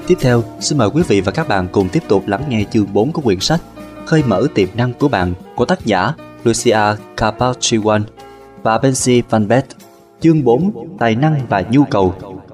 Tiếp theo, xin mời quý vị và các bạn cùng tiếp tục lắng nghe chương 4 của quyển sách Khơi mở tiềm năng của bạn của tác giả Lucia Capachiwan và Betsy Van Beck. Chương 4: Tài năng và nhu cầu.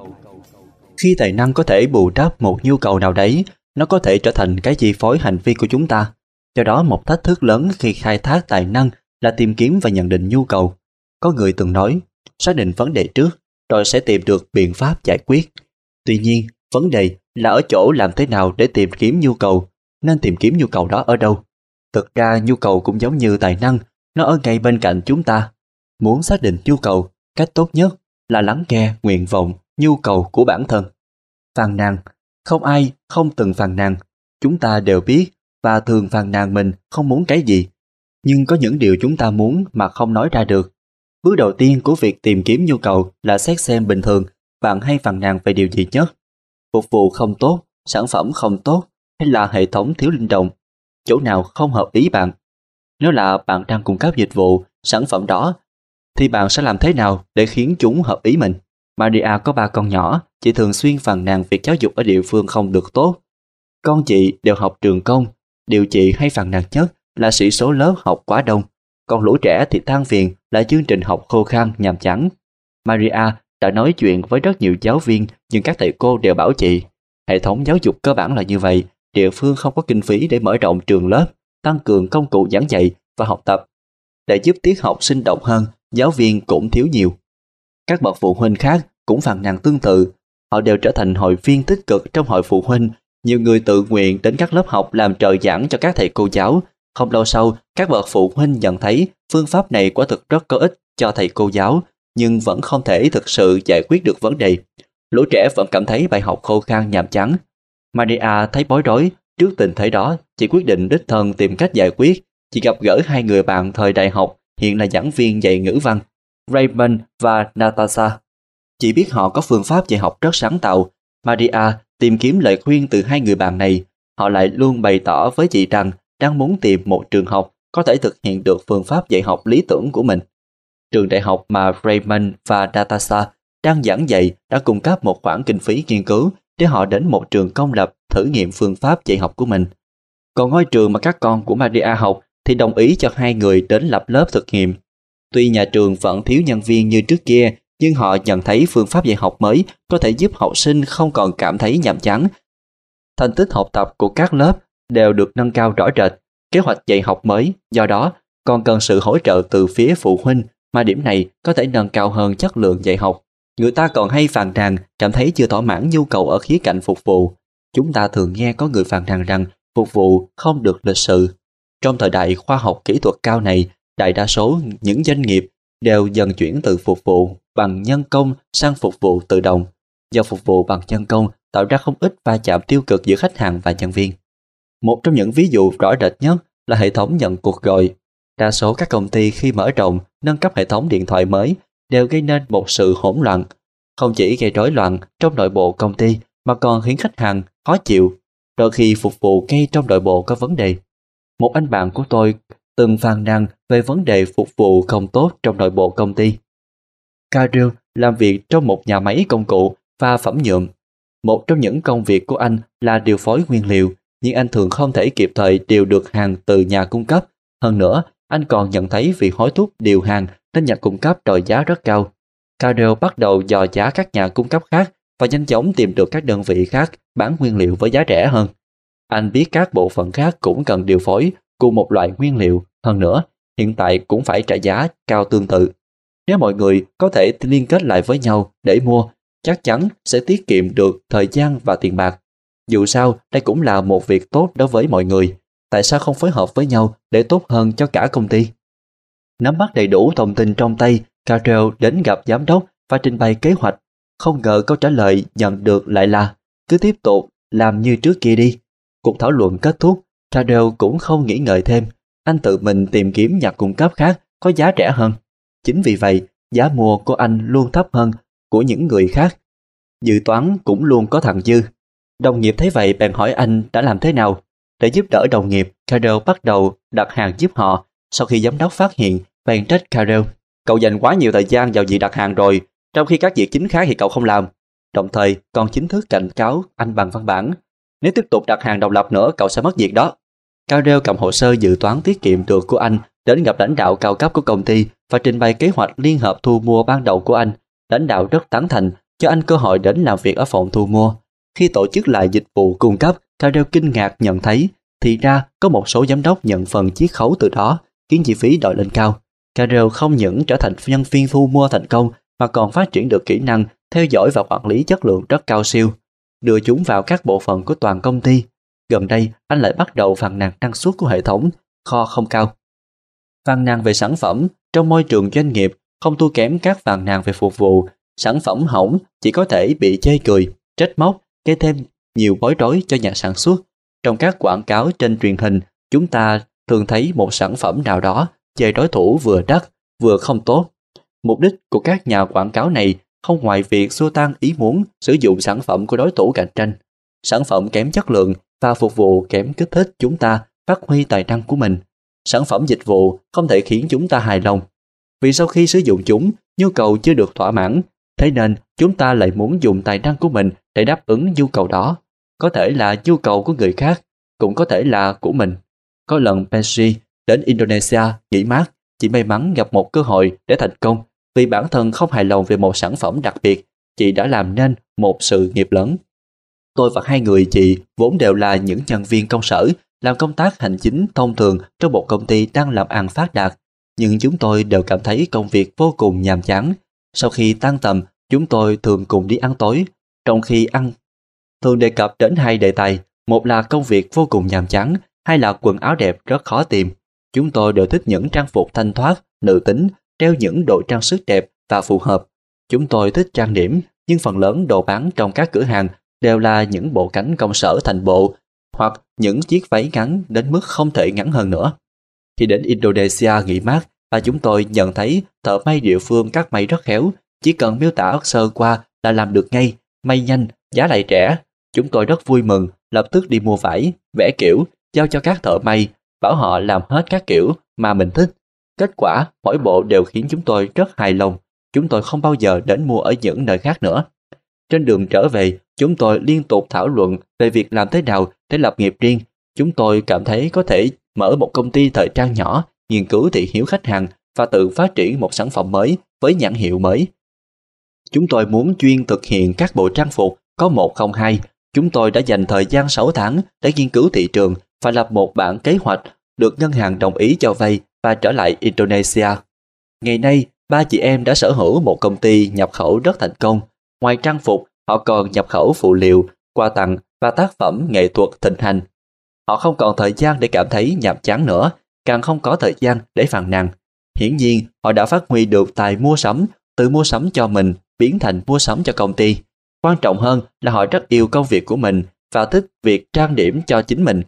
Khi tài năng có thể bù đắp một nhu cầu nào đấy, nó có thể trở thành cái chi phối hành vi của chúng ta. Do đó, một thách thức lớn khi khai thác tài năng là tìm kiếm và nhận định nhu cầu. Có người từng nói, xác định vấn đề trước, rồi sẽ tìm được biện pháp giải quyết. Tuy nhiên, vấn đề là ở chỗ làm thế nào để tìm kiếm nhu cầu, nên tìm kiếm nhu cầu đó ở đâu. Thực ra nhu cầu cũng giống như tài năng, nó ở ngay bên cạnh chúng ta. Muốn xác định nhu cầu, cách tốt nhất là lắng nghe nguyện vọng, nhu cầu của bản thân. Phàn nàn, không ai không từng phàn nàn. Chúng ta đều biết và thường phàn nàn mình không muốn cái gì. Nhưng có những điều chúng ta muốn mà không nói ra được. Bước đầu tiên của việc tìm kiếm nhu cầu là xét xem bình thường bạn hay phàn nàn về điều gì nhất. Phục vụ không tốt, sản phẩm không tốt hay là hệ thống thiếu linh động. Chỗ nào không hợp ý bạn? Nếu là bạn đang cung cấp dịch vụ, sản phẩm đó, thì bạn sẽ làm thế nào để khiến chúng hợp ý mình? Maria có 3 con nhỏ, chị thường xuyên phàn nàn việc giáo dục ở địa phương không được tốt. Con chị đều học trường công, điều chị hay phàn nàn nhất là sĩ số lớp học quá đông. Còn lũ trẻ thì than phiền là chương trình học khô khan nhàm chán. Maria đã nói chuyện với rất nhiều giáo viên, nhưng các thầy cô đều bảo chị, hệ thống giáo dục cơ bản là như vậy, địa phương không có kinh phí để mở rộng trường lớp, tăng cường công cụ giảng dạy và học tập. Để giúp tiết học sinh động hơn, giáo viên cũng thiếu nhiều. Các bậc phụ huynh khác cũng phàn nàn tương tự. Họ đều trở thành hội viên tích cực trong hội phụ huynh. Nhiều người tự nguyện đến các lớp học làm trợ giảng cho các thầy cô giáo. Không lâu sau, các bậc phụ huynh nhận thấy phương pháp này quả thực rất có ích cho thầy cô giáo, nhưng vẫn không thể thực sự giải quyết được vấn đề. Lũ trẻ vẫn cảm thấy bài học khô khan nhàm chán. Maria thấy bối rối. Trước tình thế đó, chị quyết định đích thân tìm cách giải quyết. Chị gặp gỡ 2 người bạn thời đại học, hiện là giảng viên dạy ngữ văn, Raymond và Natasha. Chị biết họ có phương pháp dạy học rất sáng tạo. Maria tìm kiếm lời khuyên từ 2 người bạn này. Họ lại luôn bày tỏ với chị rằng đang muốn tìm một trường học có thể thực hiện được phương pháp dạy học lý tưởng của mình. Trường đại học mà Raymond và Natasha đang giảng dạy đã cung cấp một khoản kinh phí nghiên cứu để họ đến một trường công lập thử nghiệm phương pháp dạy học của mình. Còn ngôi trường mà các con của Maria học thì đồng ý cho 2 người đến lập lớp thực nghiệm. Tuy nhà trường vẫn thiếu nhân viên như trước kia, nhưng họ nhận thấy phương pháp dạy học mới có thể giúp học sinh không còn cảm thấy nhàm chán. Thành tích học tập của các lớp đều được nâng cao rõ rệt. Kế hoạch dạy học mới, do đó, còn cần sự hỗ trợ từ phía phụ huynh, mà điểm này có thể nâng cao hơn chất lượng dạy học. Người ta còn hay phàn nàn, cảm thấy chưa thỏa mãn nhu cầu ở khía cạnh phục vụ. Chúng ta thường nghe có người phàn nàn rằng phục vụ không được lịch sự. Trong thời đại khoa học kỹ thuật cao này, đại đa số những doanh nghiệp đều dần chuyển từ phục vụ bằng nhân công sang phục vụ tự động. Do phục vụ bằng nhân công tạo ra không ít va chạm tiêu cực giữa khách hàng và nhân viên. Một trong những ví dụ rõ rệt nhất là hệ thống nhận cuộc gọi. Đa số các công ty khi mở rộng, nâng cấp hệ thống điện thoại mới đều gây nên một sự hỗn loạn. Không chỉ gây rối loạn trong nội bộ công ty mà còn khiến khách hàng khó chịu. Đôi khi phục vụ ngay trong nội bộ có vấn đề. Một anh bạn của tôi từng phàn nàn về vấn đề phục vụ không tốt trong nội bộ công ty. Khalil làm việc trong một nhà máy công cụ và phẩm nhuộm. Một trong những công việc của anh là điều phối nguyên liệu, nhưng anh thường không thể kịp thời điều được hàng từ nhà cung cấp. Hơn nữa, anh còn nhận thấy vì hối thúc điều hàng nên nhà cung cấp đòi giá rất cao. Khalil bắt đầu dò giá các nhà cung cấp khác và nhanh chóng tìm được các đơn vị khác bán nguyên liệu với giá rẻ hơn. Anh biết các bộ phận khác cũng cần điều phối cùng một loại nguyên liệu. Hơn nữa, hiện tại cũng phải trả giá cao tương tự. Nếu mọi người có thể liên kết lại với nhau để mua, chắc chắn sẽ tiết kiệm được thời gian và tiền bạc. Dù sao, đây cũng là một việc tốt đối với mọi người. Tại sao không phối hợp với nhau để tốt hơn cho cả công ty? Nắm bắt đầy đủ thông tin trong tay, Carell đến gặp giám đốc và trình bày kế hoạch. Không ngờ câu trả lời nhận được lại là cứ tiếp tục làm như trước kia đi. Cuộc thảo luận kết thúc, Carell cũng không nghĩ ngợi thêm. Anh tự mình tìm kiếm nhà cung cấp khác có giá rẻ hơn. Chính vì vậy, giá mua của anh luôn thấp hơn của những người khác. Dự toán cũng luôn có thặng dư. Đồng nghiệp thấy vậy bèn hỏi anh đã làm thế nào. Để giúp đỡ đồng nghiệp, Carell bắt đầu đặt hàng giúp họ. Sau khi giám đốc phát hiện, bèn trách Carell. Cậu dành quá nhiều thời gian vào việc đặt hàng rồi, trong khi các việc chính khác thì cậu không làm. đồng thời còn chính thức cảnh cáo anh bằng văn bản. Nếu tiếp tục đặt hàng độc lập nữa, cậu sẽ mất việc đó. Carell cầm hồ sơ dự toán tiết kiệm được của anh đến gặp lãnh đạo cao cấp của công ty và trình bày kế hoạch liên hợp thu mua ban đầu của anh. Lãnh đạo rất tán thành, cho anh cơ hội đến làm việc ở phòng thu mua. Khi tổ chức lại dịch vụ cung cấp, Carell kinh ngạc nhận thấy thì ra có một số giám đốc nhận phần chiết khấu từ đó, khiến chi phí đòi lên cao. Carell không những trở thành nhân viên thu mua thành công mà còn phát triển được kỹ năng theo dõi và quản lý chất lượng rất cao siêu, đưa chúng vào các bộ phận của toàn công ty. Gần đây, anh lại bắt đầu phàn nàn năng suất của hệ thống, kho không cao. Phàn nàn về sản phẩm trong môi trường doanh nghiệp không thua kém các phàn nàn về phục vụ. Sản phẩm hỏng chỉ có thể bị chê cười, trách móc, gây thêm nhiều bối rối cho nhà sản xuất. Trong các quảng cáo trên truyền hình, chúng ta thường thấy một sản phẩm nào đó chê đối thủ vừa đắt, vừa không tốt. Mục đích của các nhà quảng cáo này không ngoài việc xua tan ý muốn sử dụng sản phẩm của đối thủ cạnh tranh. Sản phẩm kém chất lượng và phục vụ kém kích thích chúng ta phát huy tài năng của mình. Sản phẩm dịch vụ không thể khiến chúng ta hài lòng, vì sau khi sử dụng chúng, nhu cầu chưa được thỏa mãn. Thế nên chúng ta lại muốn dùng tài năng của mình để đáp ứng nhu cầu đó. Có thể là nhu cầu của người khác, cũng có thể là của mình. Có lần Benji đến Indonesia nghỉ mát, chị may mắn gặp một cơ hội để thành công. Vì bản thân không hài lòng về một sản phẩm đặc biệt, chị đã làm nên một sự nghiệp lớn. Tôi và hai người chị vốn đều là những nhân viên công sở, làm công tác hành chính thông thường trong một công ty đang làm ăn phát đạt. Nhưng chúng tôi đều cảm thấy công việc vô cùng nhàm chán. Sau khi tan tầm, chúng tôi thường cùng đi ăn tối. Trong khi ăn, thường đề cập đến hai đề tài, một là công việc vô cùng nhàm chán, hai là quần áo đẹp rất khó tìm. Chúng tôi đều thích những trang phục thanh thoát, nữ tính, đeo những đồ trang sức đẹp và phù hợp. Chúng tôi thích trang điểm, nhưng phần lớn đồ bán trong các cửa hàng đều là những bộ cánh công sở thành bộ, hoặc những chiếc váy ngắn đến mức không thể ngắn hơn nữa. Khi đến Indonesia nghỉ mát, và chúng tôi nhận thấy thợ may địa phương cắt may rất khéo, chỉ cần miêu tả sơ qua là làm được ngay, may nhanh, giá lại rẻ. Chúng tôi rất vui mừng, lập tức đi mua vải, vẽ kiểu, giao cho các thợ may, bảo họ làm hết các kiểu mà mình thích. Kết quả, mỗi bộ đều khiến chúng tôi rất hài lòng. Chúng tôi không bao giờ đến mua ở những nơi khác nữa. Trên đường trở về, chúng tôi liên tục thảo luận về việc làm thế nào để lập nghiệp riêng. Chúng tôi cảm thấy có thể mở một công ty thời trang nhỏ, nghiên cứu thị hiếu khách hàng và tự phát triển một sản phẩm mới với nhãn hiệu mới. Chúng tôi muốn chuyên thực hiện các bộ trang phục có 102. Chúng tôi đã dành thời gian 6 tháng để nghiên cứu thị trường và lập một bản kế hoạch, được ngân hàng đồng ý cho vay và trở lại Indonesia. Ngày nay, ba chị em đã sở hữu một công ty nhập khẩu rất thành công. Ngoài trang phục, họ còn nhập khẩu phụ liệu, quà tặng và tác phẩm nghệ thuật thịnh hành. Họ không còn thời gian để cảm thấy nhàm chán nữa, càng không có thời gian để phàn nàn. Hiển nhiên, họ đã phát huy được tài mua sắm, từ mua sắm cho mình biến thành mua sắm cho công ty. Quan trọng hơn là họ rất yêu công việc của mình và thích việc trang điểm cho chính mình.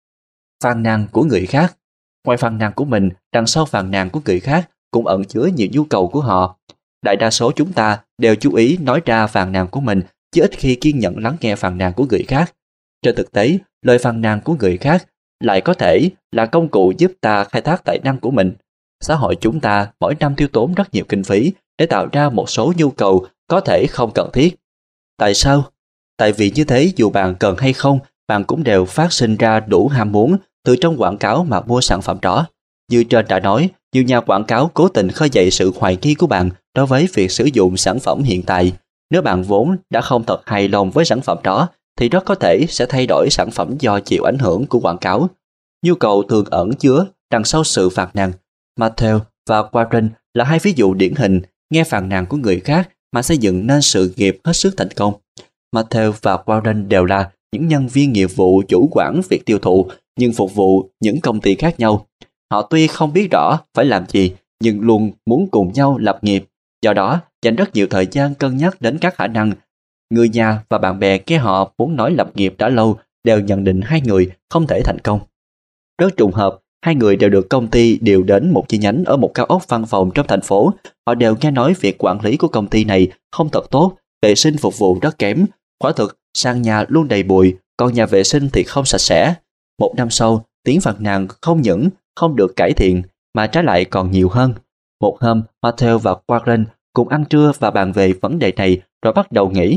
Phàn nàn của người khác. Ngoài phàn nàn của mình, đằng sau phàn nàn của người khác cũng ẩn chứa nhiều nhu cầu của họ. Đại đa số chúng ta đều chú ý nói ra phàn nàn của mình, chứ ít khi kiên nhẫn lắng nghe phàn nàn của người khác. Trên thực tế, lời phàn nàn của người khác lại có thể là công cụ giúp ta khai thác tài năng của mình. Xã hội chúng ta mỗi năm tiêu tốn rất nhiều kinh phí để tạo ra một số nhu cầu có thể không cần thiết. Tại sao? Tại vì như thế dù bạn cần hay không, bạn cũng đều phát sinh ra đủ ham muốn từ trong quảng cáo mà mua sản phẩm đó. Như trên đã nói, nhiều nhà quảng cáo cố tình khơi dậy sự hoài nghi của bạn đối với việc sử dụng sản phẩm hiện tại. Nếu bạn vốn đã không thật hài lòng với sản phẩm đó, thì rất có thể sẽ thay đổi sản phẩm do chịu ảnh hưởng của quảng cáo. Nhu cầu thường ẩn chứa đằng sau sự phàn nàn. Mattel và Warren là hai ví dụ điển hình nghe phàn nàn của người khác mà xây dựng nên sự nghiệp hết sức thành công. Mattel và Warren đều là những nhân viên nghiệp vụ chủ quản việc tiêu thụ, nhưng phục vụ những công ty khác nhau. Họ tuy không biết rõ phải làm gì, nhưng luôn muốn cùng nhau lập nghiệp. Do đó, dành rất nhiều thời gian cân nhắc đến các khả năng. Người nhà và bạn bè nghe họ muốn nói lập nghiệp đã lâu đều nhận định hai người không thể thành công. Rất trùng hợp, hai người đều được công ty điều đến một chi nhánh ở một cao ốc văn phòng trong thành phố. Họ đều nghe nói việc quản lý của công ty này không thật tốt, vệ sinh phục vụ rất kém. Quả thực, sàn nhà luôn đầy bụi, còn nhà vệ sinh thì không sạch sẽ. Một năm sau, tiếng phàn nàn không những không được cải thiện, mà trái lại còn nhiều hơn. Một hôm, Mattel và Warren cùng ăn trưa và bàn về vấn đề này rồi bắt đầu nghĩ.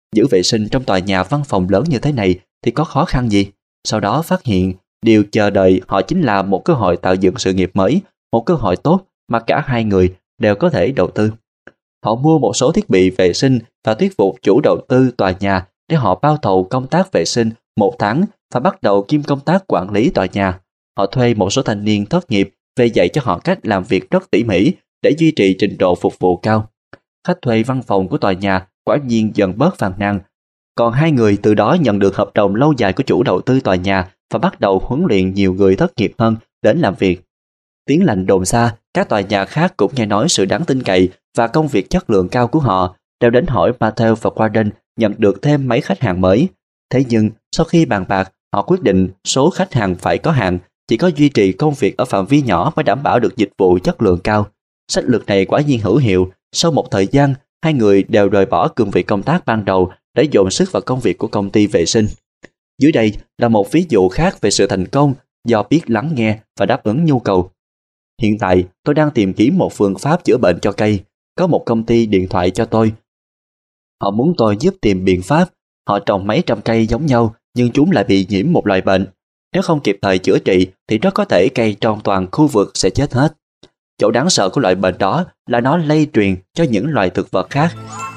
Giữ vệ sinh trong tòa nhà văn phòng lớn như thế này thì có khó khăn gì? Sau đó phát hiện điều chờ đợi họ chính là một cơ hội tạo dựng sự nghiệp mới, một cơ hội tốt mà cả hai người đều có thể đầu tư. Họ mua một số thiết bị vệ sinh và thuyết phục chủ đầu tư tòa nhà để họ bao thầu công tác vệ sinh 1 tháng và bắt đầu kiêm công tác quản lý tòa nhà. Họ thuê một số thanh niên thất nghiệp về dạy cho họ cách làm việc rất tỉ mỉ để duy trì trình độ phục vụ cao. Khách thuê văn phòng của tòa nhà quả nhiên dần bớt phàn nàn. Còn hai người từ đó nhận được hợp đồng lâu dài của chủ đầu tư tòa nhà và bắt đầu huấn luyện nhiều người thất nghiệp hơn đến làm việc. Tiếng lành đồn xa, các tòa nhà khác cũng nghe nói sự đáng tin cậy và công việc chất lượng cao của họ, đều đến hỏi Matthew và Gordon nhận được thêm mấy khách hàng mới. Thế nhưng, sau khi bàn bạc, họ quyết định số khách hàng phải có hạn, chỉ có duy trì công việc ở phạm vi nhỏ mới đảm bảo được dịch vụ chất lượng cao. Sách lược này quả nhiên hữu hiệu. Sau một thời gian, hai người đều rời bỏ cương vị công tác ban đầu để dồn sức vào công việc của công ty vệ sinh. Dưới đây là một ví dụ khác về sự thành công do biết lắng nghe và đáp ứng nhu cầu. Hiện tại, tôi đang tìm kiếm một phương pháp chữa bệnh cho cây. Có một công ty điện thoại cho tôi. Họ muốn tôi giúp tìm biện pháp. Họ trồng mấy trăm cây giống nhau, nhưng chúng lại bị nhiễm một loại bệnh. Nếu không kịp thời chữa trị, thì rất có thể cây trong toàn khu vực sẽ chết hết. Chỗ đáng sợ của loại bệnh đó là nó lây truyền cho những loài thực vật khác.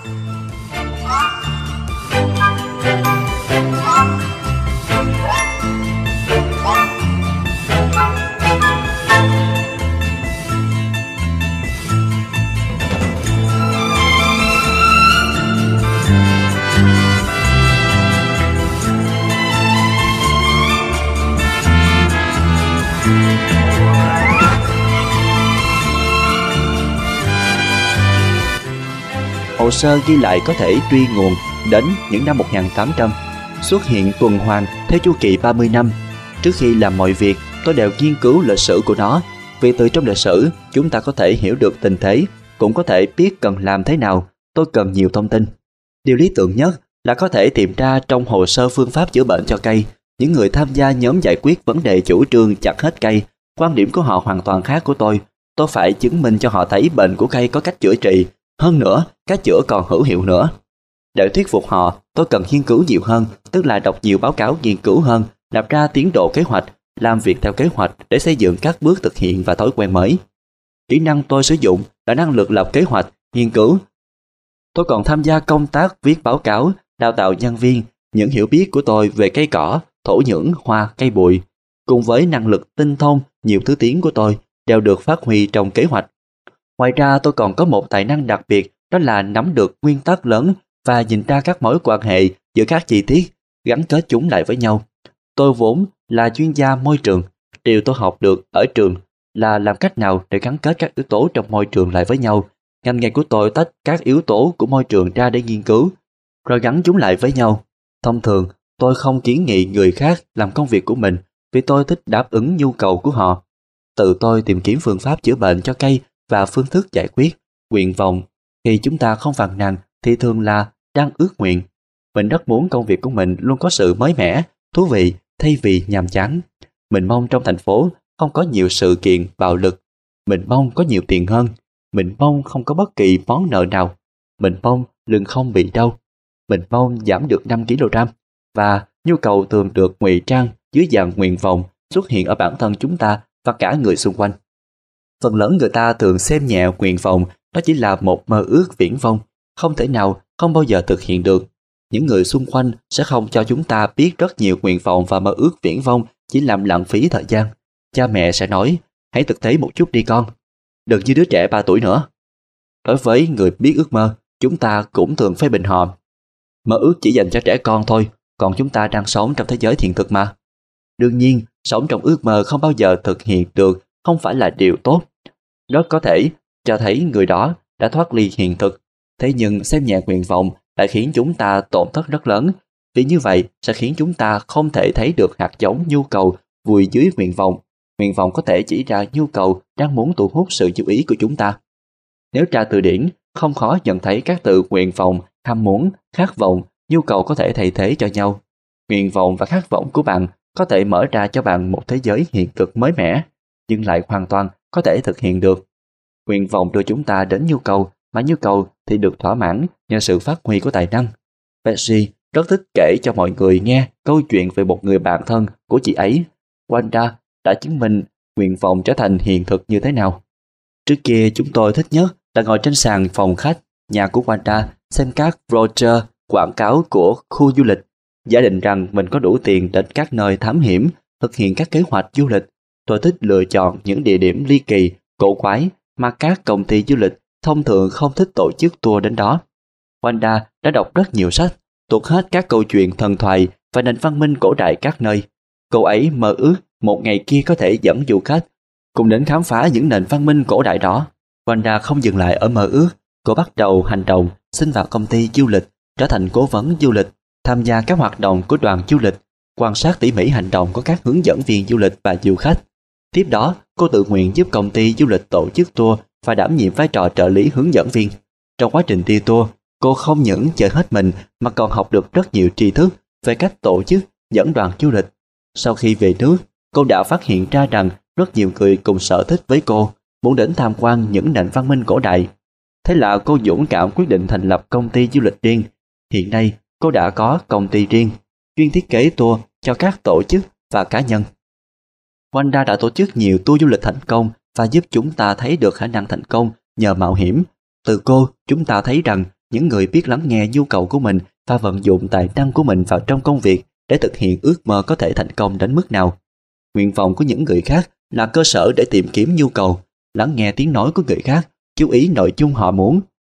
Hồ sơ ghi lại có thể truy nguồn đến những năm 1800, xuất hiện tuần hoàn theo chu kỳ 30 năm. Trước khi làm mọi việc, tôi đều nghiên cứu lịch sử của nó, vì từ trong lịch sử chúng ta có thể hiểu được tình thế, cũng có thể biết cần làm thế nào. Tôi cần nhiều thông tin. Điều lý tưởng nhất là có thể tìm ra trong hồ sơ phương pháp chữa bệnh cho cây. Những người tham gia nhóm giải quyết vấn đề chủ trương chặt hết cây. Quan điểm của họ hoàn toàn khác của tôi. Tôi phải chứng minh cho họ thấy bệnh của cây có cách chữa trị. Hơn nữa, cách chữa còn hữu hiệu nữa. Để thuyết phục họ, tôi cần nghiên cứu nhiều hơn, tức là đọc nhiều báo cáo nghiên cứu hơn, lập ra tiến độ kế hoạch, làm việc theo kế hoạch để xây dựng các bước thực hiện và thói quen mới. Kỹ năng tôi sử dụng là năng lực lập kế hoạch, nghiên cứu. Tôi còn tham gia công tác viết báo cáo, đào tạo nhân viên. Những hiểu biết của tôi về cây cỏ, thổ nhưỡng, hoa, cây bụi, cùng với năng lực tinh thông nhiều thứ tiếng của tôi đều được phát huy trong kế hoạch. Ngoài ra, tôi còn có một tài năng đặc biệt, đó là nắm được nguyên tắc lớn và nhìn ra các mối quan hệ giữa các chi tiết, gắn kết chúng lại với nhau. Tôi vốn là chuyên gia môi trường. Điều tôi học được ở trường là làm cách nào để gắn kết các yếu tố trong môi trường lại với nhau. Ngành nghề của tôi tách các yếu tố của môi trường ra để nghiên cứu, rồi gắn chúng lại với nhau. Thông thường, tôi không kiến nghị người khác làm công việc của mình vì tôi thích đáp ứng nhu cầu của họ. Tự tôi tìm kiếm phương pháp chữa bệnh cho cây và phương thức giải quyết, nguyện vọng. Khi chúng ta không phàn nàn thì thường là đang ước nguyện. Mình rất muốn công việc của mình luôn có sự mới mẻ, thú vị thay vì nhàm chán. Mình mong trong thành phố không có nhiều sự kiện bạo lực. Mình mong có nhiều tiền hơn. Mình mong không có bất kỳ món nợ nào. Mình mong lưng không bị đau. Mình mong giảm được 5 kg. Và nhu cầu thường được ngụy trang dưới dạng nguyện vọng xuất hiện ở bản thân chúng ta và cả người xung quanh. Phần lớn người ta thường xem nhẹ nguyện vọng, đó chỉ là một mơ ước viển vông, không thể nào, không bao giờ thực hiện được. Những người xung quanh sẽ không cho chúng ta biết rất nhiều nguyện vọng và mơ ước viển vông chỉ làm lãng phí thời gian. Cha mẹ sẽ nói, hãy thực tế một chút đi con, đừng như đứa trẻ 3 tuổi nữa. Đối với người biết ước mơ, chúng ta cũng thường phê bình họ. Mơ ước chỉ dành cho trẻ con thôi, còn chúng ta đang sống trong thế giới hiện thực mà. Đương nhiên, sống trong ước mơ không bao giờ thực hiện được không phải là điều tốt. Rất có thể cho thấy người đó đã thoát ly hiện thực. Thế nhưng xem nhẹ nguyện vọng lại khiến chúng ta tổn thất rất lớn. Vì như vậy sẽ khiến chúng ta không thể thấy được hạt giống nhu cầu vùi dưới nguyện vọng. Nguyện vọng có thể chỉ ra nhu cầu đang muốn thu hút sự chú ý của chúng ta. Nếu tra từ điển, không khó nhận thấy các từ nguyện vọng, ham muốn, khát vọng, nhu cầu có thể thay thế cho nhau. Nguyện vọng và khát vọng của bạn có thể mở ra cho bạn một thế giới hiện thực mới mẻ, nhưng lại hoàn toàn có thể thực hiện được. Nguyện vọng đưa chúng ta đến nhu cầu, mà nhu cầu thì được thỏa mãn nhờ sự phát huy của tài năng. Betsy rất thích kể cho mọi người nghe câu chuyện về một người bạn thân của chị ấy. Wanda đã chứng minh nguyện vọng trở thành hiện thực như thế nào. Trước kia chúng tôi thích nhất là ngồi trên sàn phòng khách nhà của Wanda xem các brochure quảng cáo của khu du lịch, giả định rằng mình có đủ tiền đến các nơi thám hiểm, thực hiện các kế hoạch du lịch. Tôi thích lựa chọn những địa điểm ly kỳ, cổ quái mà các công ty du lịch thông thường không thích tổ chức tour đến đó. Wanda đã đọc rất nhiều sách, thuộc hết các câu chuyện thần thoại và nền văn minh cổ đại các nơi. Cô ấy mơ ước một ngày kia có thể dẫn du khách cùng đến khám phá những nền văn minh cổ đại đó. Wanda không dừng lại ở mơ ước, cô bắt đầu hành động, xin vào công ty du lịch, trở thành cố vấn du lịch, tham gia các hoạt động của đoàn du lịch, quan sát tỉ mỉ hành động của các hướng dẫn viên du lịch và du khách. Tiếp đó, cô tự nguyện giúp công ty du lịch tổ chức tour và đảm nhiệm vai trò trợ lý hướng dẫn viên. Trong quá trình đi tour, cô không những chơi hết mình mà còn học được rất nhiều tri thức về cách tổ chức, dẫn đoàn du lịch. Sau khi về nước, cô đã phát hiện ra rằng rất nhiều người cùng sở thích với cô, muốn đến tham quan những nền văn minh cổ đại. Thế là cô dũng cảm quyết định thành lập công ty du lịch riêng. Hiện nay, cô đã có công ty riêng, chuyên thiết kế tour cho các tổ chức và cá nhân. Wanda đã tổ chức nhiều tour du lịch thành công và giúp chúng ta thấy được khả năng thành công nhờ mạo hiểm. Từ cô, chúng ta thấy rằng những người biết lắng nghe nhu cầu của mình và vận dụng tài năng của mình vào trong công việc để thực hiện ước mơ có thể thành công đến mức nào. Nguyện vọng của những người khác là cơ sở để tìm kiếm nhu cầu, lắng nghe tiếng nói của người khác, chú ý nội dung họ muốn.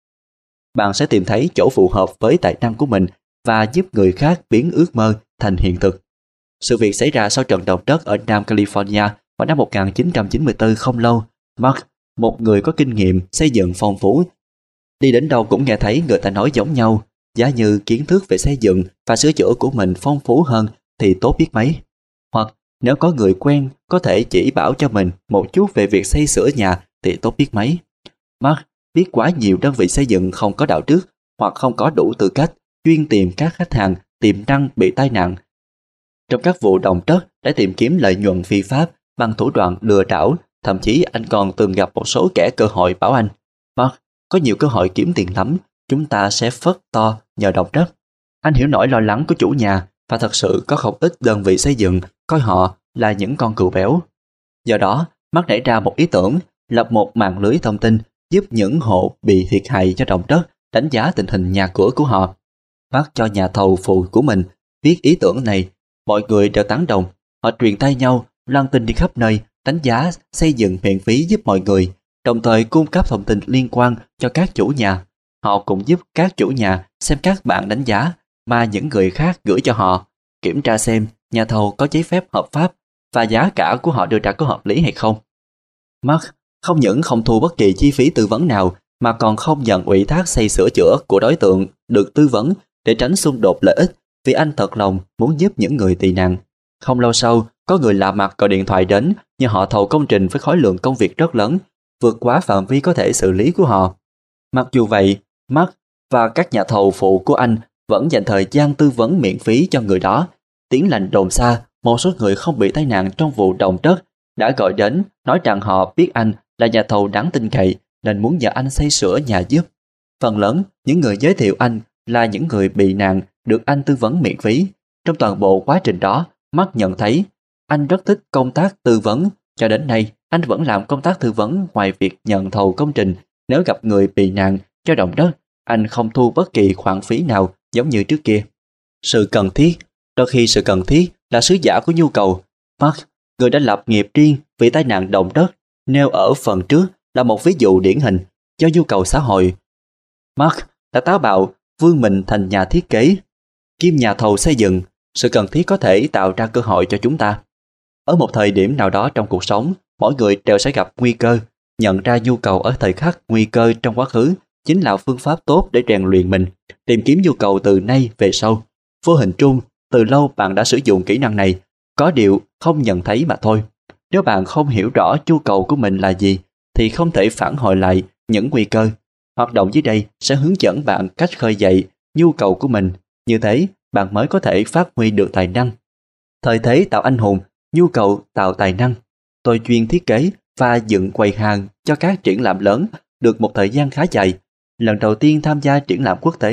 Bạn sẽ tìm thấy chỗ phù hợp với tài năng của mình và giúp người khác biến ước mơ thành hiện thực. Sự việc xảy ra sau trận động đất ở Nam California vào năm 1994 không lâu. Mark, một người có kinh nghiệm xây dựng phong phú, đi đến đâu cũng nghe thấy người ta nói giống nhau. Giá như kiến thức về xây dựng và sửa chữa của mình phong phú hơn thì tốt biết mấy. Hoặc nếu có người quen có thể chỉ bảo cho mình một chút về việc xây sửa nhà thì tốt biết mấy. Mark biết quá nhiều đơn vị xây dựng không có đạo đức hoặc không có đủ tư cách, chuyên tìm các khách hàng tiềm năng bị tai nạn trong các vụ động đất để tìm kiếm lợi nhuận phi pháp bằng thủ đoạn lừa đảo. Thậm chí anh còn từng gặp một số kẻ cơ hội bảo anh: Mark, có nhiều cơ hội kiếm tiền lắm, chúng ta sẽ phất to nhờ động đất. Anh hiểu nỗi lo lắng của chủ nhà và thật sự có không ít đơn vị xây dựng coi họ là những con cừu béo. Do đó, Mark nảy ra một ý tưởng, lập một mạng lưới thông tin giúp những hộ bị thiệt hại do động đất đánh giá tình hình nhà cửa của họ. Mark cho nhà thầu phụ của mình biết ý tưởng này. Mọi người đều tán đồng, họ truyền tay nhau, loan tin đi khắp nơi, đánh giá xây dựng miễn phí giúp mọi người, đồng thời cung cấp thông tin liên quan cho các chủ nhà. Họ cũng giúp các chủ nhà xem các bản đánh giá mà những người khác gửi cho họ, kiểm tra xem nhà thầu có giấy phép hợp pháp và giá cả của họ đưa ra có hợp lý hay không. Mark không những không thu bất kỳ chi phí tư vấn nào mà còn không nhận ủy thác xây sửa chữa của đối tượng được tư vấn để tránh xung đột lợi ích, vì anh thật lòng muốn giúp những người tị nạn. Không lâu sau, có người lạ mặt gọi điện thoại đến nhờ họ thầu công trình với khối lượng công việc rất lớn, vượt quá phạm vi có thể xử lý của họ. Mặc dù vậy, Mark và các nhà thầu phụ của anh vẫn dành thời gian tư vấn miễn phí cho người đó. Tiếng lành đồn xa, một số người không bị tai nạn trong vụ động đất đã gọi đến nói rằng họ biết anh là nhà thầu đáng tin cậy nên muốn nhờ anh xây sửa nhà giúp. Phần lớn những người giới thiệu anh là những người bị nạn được anh tư vấn miễn phí. Trong toàn bộ quá trình đó, Mark nhận thấy anh rất thích công tác tư vấn. Cho đến nay, anh vẫn làm công tác tư vấn ngoài việc nhận thầu công trình. Nếu gặp người bị nạn do động đất, anh không thu bất kỳ khoản phí nào giống như trước kia. Sự cần thiết, đôi khi sự cần thiết là sứ giả của nhu cầu. Mark, người đã lập nghiệp riêng vì tai nạn động đất, nêu ở phần trước là một ví dụ điển hình. Do nhu cầu xã hội, Mark đã táo bạo vươn mình thành nhà thiết kế kiêm nhà thầu xây dựng. Sự cần thiết có thể tạo ra cơ hội cho chúng ta. Ở một thời điểm nào đó trong cuộc sống, mỗi người đều sẽ gặp nguy cơ. Nhận ra nhu cầu ở thời khắc nguy cơ trong quá khứ chính là phương pháp tốt để rèn luyện mình, tìm kiếm nhu cầu từ nay về sau. Vô hình trung, từ lâu bạn đã sử dụng kỹ năng này, có điều không nhận thấy mà thôi. Nếu bạn không hiểu rõ nhu cầu của mình là gì, thì không thể phản hồi lại những nguy cơ. Hoạt động dưới đây sẽ hướng dẫn bạn cách khơi dậy nhu cầu của mình. Như thế, bạn mới có thể phát huy được tài năng. Thời thế tạo anh hùng, nhu cầu tạo tài năng. Tôi chuyên thiết kế và dựng quầy hàng cho các triển lãm lớn được một thời gian khá dài. Lần đầu tiên tham gia triển lãm quốc tế,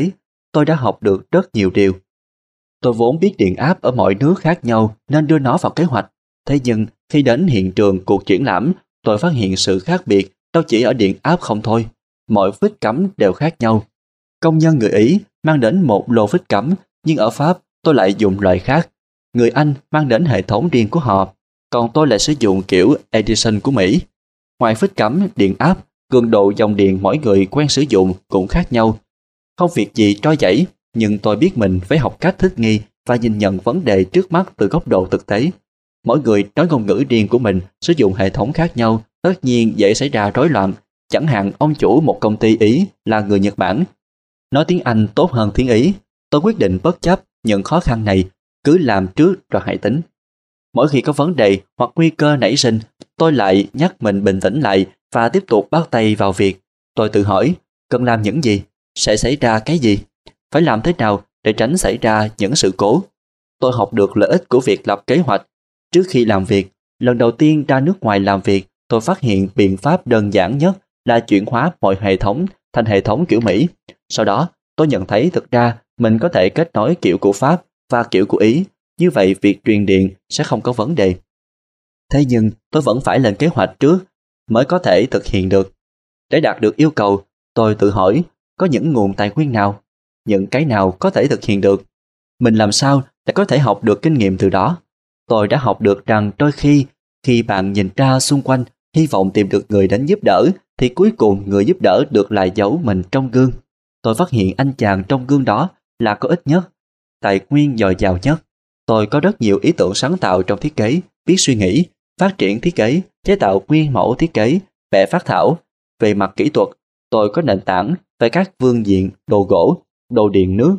tôi đã học được rất nhiều điều. Tôi vốn biết điện áp ở mọi nước khác nhau nên đưa nó vào kế hoạch. Thế nhưng khi đến hiện trường cuộc triển lãm, tôi phát hiện sự khác biệt đâu chỉ ở điện áp không thôi. Mọi vít cắm đều khác nhau. Công nhân người Ý mang đến một lô vít cắm, nhưng ở Pháp tôi lại dùng loại khác. Người Anh mang đến hệ thống riêng của họ, còn tôi lại sử dụng kiểu Edison của Mỹ. Ngoài vít cắm, điện áp, cường độ dòng điện mỗi người quen sử dụng cũng khác nhau. Không việc gì trôi chảy, nhưng tôi biết mình phải học cách thích nghi và nhìn nhận vấn đề trước mắt từ góc độ thực tế. Mỗi người nói ngôn ngữ riêng của mình, sử dụng hệ thống khác nhau, tất nhiên dễ xảy ra rối loạn. Chẳng hạn ông chủ một công ty Ý là người Nhật Bản, nói tiếng Anh tốt hơn tiếng Ý. Tôi quyết định bất chấp những khó khăn này, cứ làm trước rồi hãy tính. Mỗi khi có vấn đề hoặc nguy cơ nảy sinh, tôi lại nhắc mình bình tĩnh lại và tiếp tục bắt tay vào việc. Tôi tự hỏi, cần làm những gì? Sẽ xảy ra cái gì? Phải làm thế nào để tránh xảy ra những sự cố? Tôi học được lợi ích của việc lập kế hoạch. Trước khi làm việc, lần đầu tiên ra nước ngoài làm việc, tôi phát hiện biện pháp đơn giản nhất là chuyển hóa mọi hệ thống thành hệ thống kiểu Mỹ. Sau đó, tôi nhận thấy thực ra mình có thể kết nối kiểu của Pháp và kiểu của Ý. Như vậy việc truyền điện sẽ không có vấn đề. Thế nhưng tôi vẫn phải lên kế hoạch trước mới có thể thực hiện được. Để đạt được yêu cầu, tôi tự hỏi có những nguồn tài nguyên nào, những cái nào có thể thực hiện được. Mình làm sao để có thể học được kinh nghiệm từ đó. Tôi đã học được rằng đôi khi bạn nhìn ra xung quanh hy vọng tìm được người đến giúp đỡ, thì cuối cùng người giúp đỡ được lại giấu mình trong gương. Tôi phát hiện anh chàng trong gương đó là có ích nhất, tài nguyên dồi dào nhất. Tôi có rất nhiều ý tưởng sáng tạo trong thiết kế, biết suy nghĩ, phát triển thiết kế, chế tạo nguyên mẫu thiết kế, vẽ phác thảo. Về mặt kỹ thuật, tôi có nền tảng về các phương diện đồ gỗ, đồ điện nước,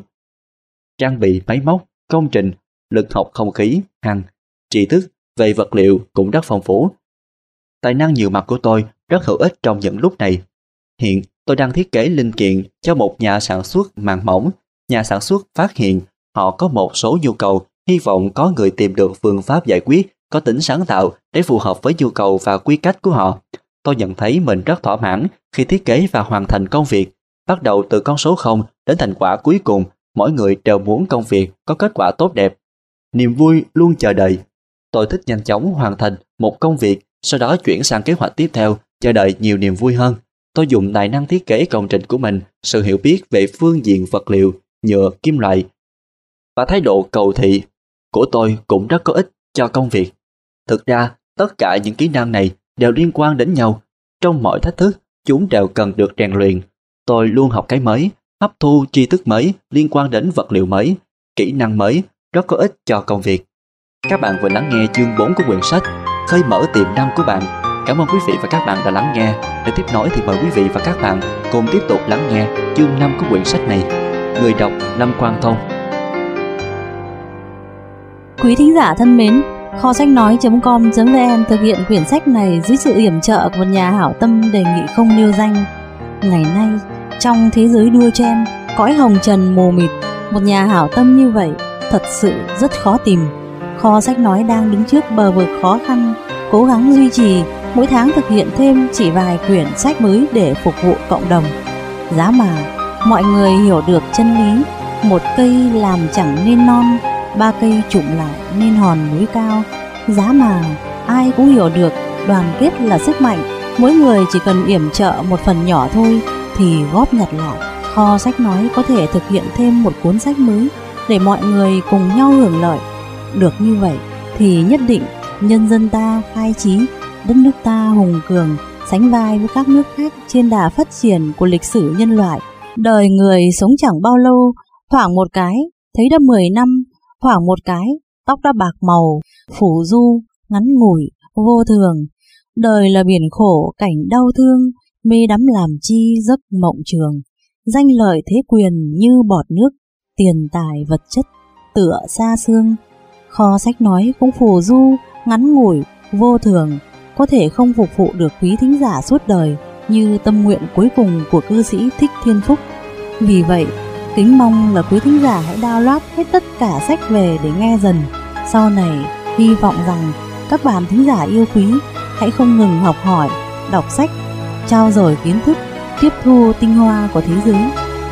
trang bị máy móc, công trình, lực học không khí, hằng. Tri thức về vật liệu cũng rất phong phú. Tài năng nhiều mặt của tôi rất hữu ích trong những lúc này. Hiện tôi đang thiết kế linh kiện cho một nhà sản xuất màng mỏng. Nhà sản xuất phát hiện họ có một số nhu cầu, hy vọng có người tìm được phương pháp giải quyết có tính sáng tạo để phù hợp với nhu cầu và quy cách của họ. Tôi nhận thấy mình rất thỏa mãn khi thiết kế và hoàn thành công việc. Bắt đầu từ con số 0 đến thành quả cuối cùng, mỗi người đều muốn công việc có kết quả tốt đẹp. Niềm vui luôn chờ đợi. Tôi thích nhanh chóng hoàn thành một công việc, sau đó chuyển sang kế hoạch tiếp theo, chờ đợi nhiều niềm vui hơn. Tôi dùng tài năng thiết kế công trình của mình, sự hiểu biết về phương diện vật liệu, nhựa, kim loại và thái độ cầu thị của tôi cũng rất có ích cho công việc. Thực ra, tất cả những kỹ năng này đều liên quan đến nhau. Trong mọi thách thức, chúng đều cần được rèn luyện. Tôi luôn học cái mới, hấp thu tri thức mới liên quan đến vật liệu mới, kỹ năng mới, rất có ích cho công việc. Các bạn vừa lắng nghe chương 4 của quyển sách Khơi mở tiềm năng của bạn. Cảm ơn quý vị và các bạn đã lắng nghe. Để tiếp nối thì mời quý vị và các bạn cùng tiếp tục lắng nghe chương 5 của quyển sách này. Người đọc Lâm Quang Thông. Quý thính giả thân mến, kho sách nói.com.vn thực hiện quyển sách này dưới sự yểm trợ của một nhà hảo tâm đề nghị không nêu danh. Ngày nay, trong thế giới đua chen, cõi hồng trần mù mịt, một nhà hảo tâm như vậy thật sự rất khó tìm. Kho sách nói đang đứng trước bờ vực khó khăn, cố gắng duy trì, mỗi tháng thực hiện thêm chỉ vài quyển sách mới để phục vụ cộng đồng. Giá mà mọi người hiểu được chân lý, một cây làm chẳng nên non, ba cây chụm lại nên hòn núi cao. Giá mà ai cũng hiểu được đoàn kết là sức mạnh, mỗi người chỉ cần yểm trợ một phần nhỏ thôi thì góp nhặt lại, kho sách nói có thể thực hiện thêm một cuốn sách mới để mọi người cùng nhau hưởng lợi. Được như vậy thì nhất định nhân dân ta khai trí, đất nước ta hùng cường, sánh vai với các nước khác trên đà phát triển của lịch sử nhân loại. Đời người sống chẳng bao lâu, thoảng một cái thấy đã 10 năm, thoảng một cái tóc đã bạc màu, phủ du, ngắn ngủi, vô thường. Đời là biển khổ, cảnh đau thương, mê đắm làm chi giấc mộng trường. Danh lợi thế quyền như bọt nước, tiền tài vật chất tựa xa xương. Kho sách nói cũng phù du, ngắn ngủi, vô thường, có thể không phục vụ được quý thính giả suốt đời như tâm nguyện cuối cùng của cư sĩ Thích Thiên Phúc. Vì vậy, kính mong là quý thính giả hãy download hết tất cả sách về để nghe dần. Sau này, hy vọng rằng các bạn thính giả yêu quý hãy không ngừng học hỏi, đọc sách, trau dồi kiến thức, tiếp thu tinh hoa của thế giới.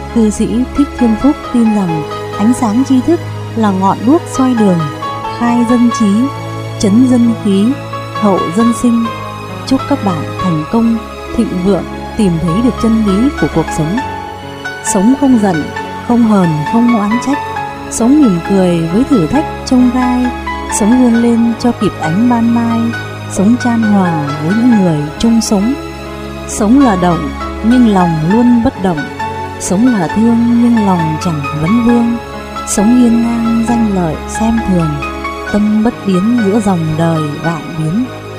Cư sĩ Thích Thiên Phúc tin rằng ánh sáng tri thức là ngọn đuốc soi đường, khai dân trí, trấn dân khí, hậu dân sinh. Chúc các bạn thành công, thịnh vượng, tìm thấy được chân lý của cuộc sống. Sống không giận, không hờn, không oán trách. Sống mỉm cười với thử thách chông gai. Sống vươn lên cho kịp ánh ban mai. Sống chan hòa với những người chung sống. Sống là động nhưng lòng luôn bất động. Sống là thương nhưng lòng chẳng vấn vương. Sống hiên ngang danh lợi xem thường. Tâm bất biến giữa dòng đời vạn biến.